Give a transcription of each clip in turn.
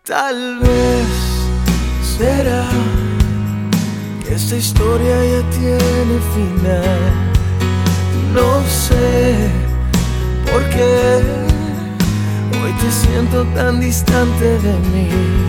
Tal vez será que esta historia ya tiene final. No sé por qué hoy te siento tan distante de mí.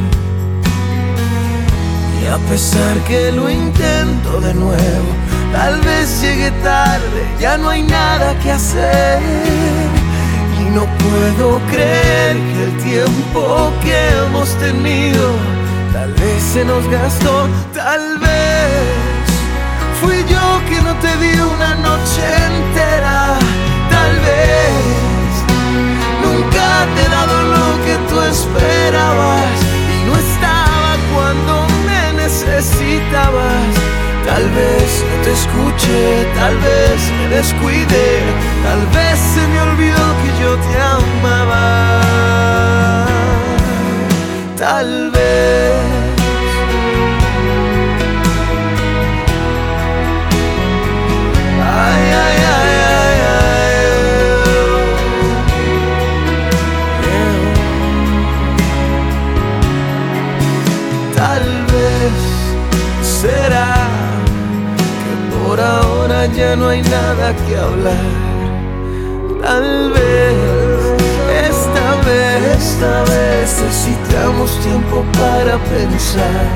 Y a pesar que lo intento de nuevo, tal vez llegue tarde, ya no hay nada que hacer. Y no puedo creer que el tiempo que hemos tenido tal vez se nos gastó. Tal vez fui yo que no te di una noche entera. Tal vez nunca te he dado lo que tú esperabas y no estaba cuando me necesitabas. Tal vez no te escuché, tal vez me descuidé, tal vez se me olvidó que yo te amaba. Tal vez ay, ay, ay, ay, ay. Tal vez será por ahora ya no hay nada que hablar. Tal vez, esta vez necesitamos tiempo para pensar.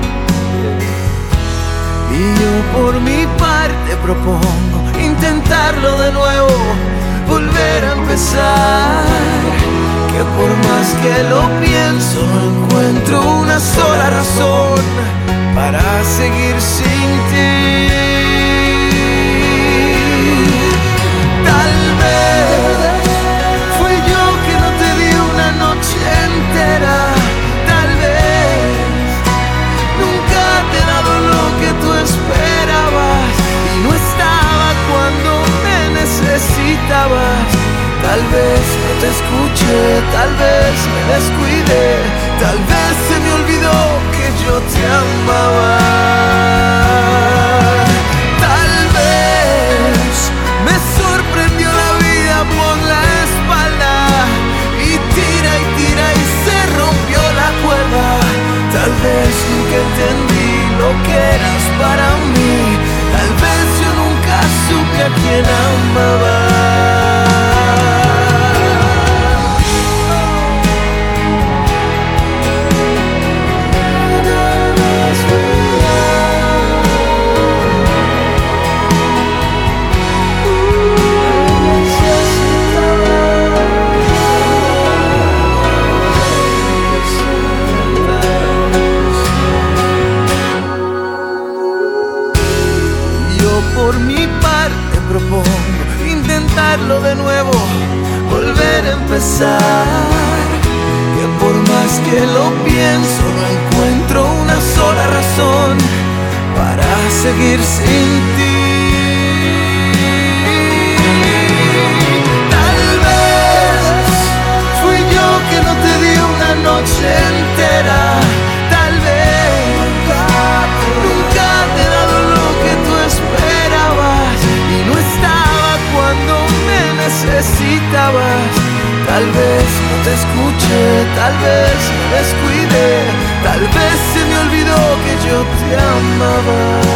Y yo por mi parte propongo intentarlo de nuevo, volver a empezar. Que por más que lo pienso no encuentro una sola razón para seguir sin ti. Tal vez fui yo que no te di una noche entera. Tal vez nunca te he dado lo que tú esperabas y no estaba cuando me necesitabas. Tal vez no te escuché, tal vez me descuidé, tal vez se me olvidó que yo te amaba. Tal vez me sorprendió la vida por la espalda y tira y se rompió la cuerda. Tal vez nunca entendí lo que eras para mí. Tal vez yo nunca supe a quién amaba. Por mi parte propongo intentarlo de nuevo, volver a empezar. Que por más que lo pienso no encuentro una sola razón para seguir sin ti. Tal vez fui yo que no te di una noche entera. Tal vez nunca te he dado lo que tú esperabas y no estaba cuando me necesitabas. Tal vez no te escuché, tal vez me descuidé, tal vez se me olvidó que yo te amaba.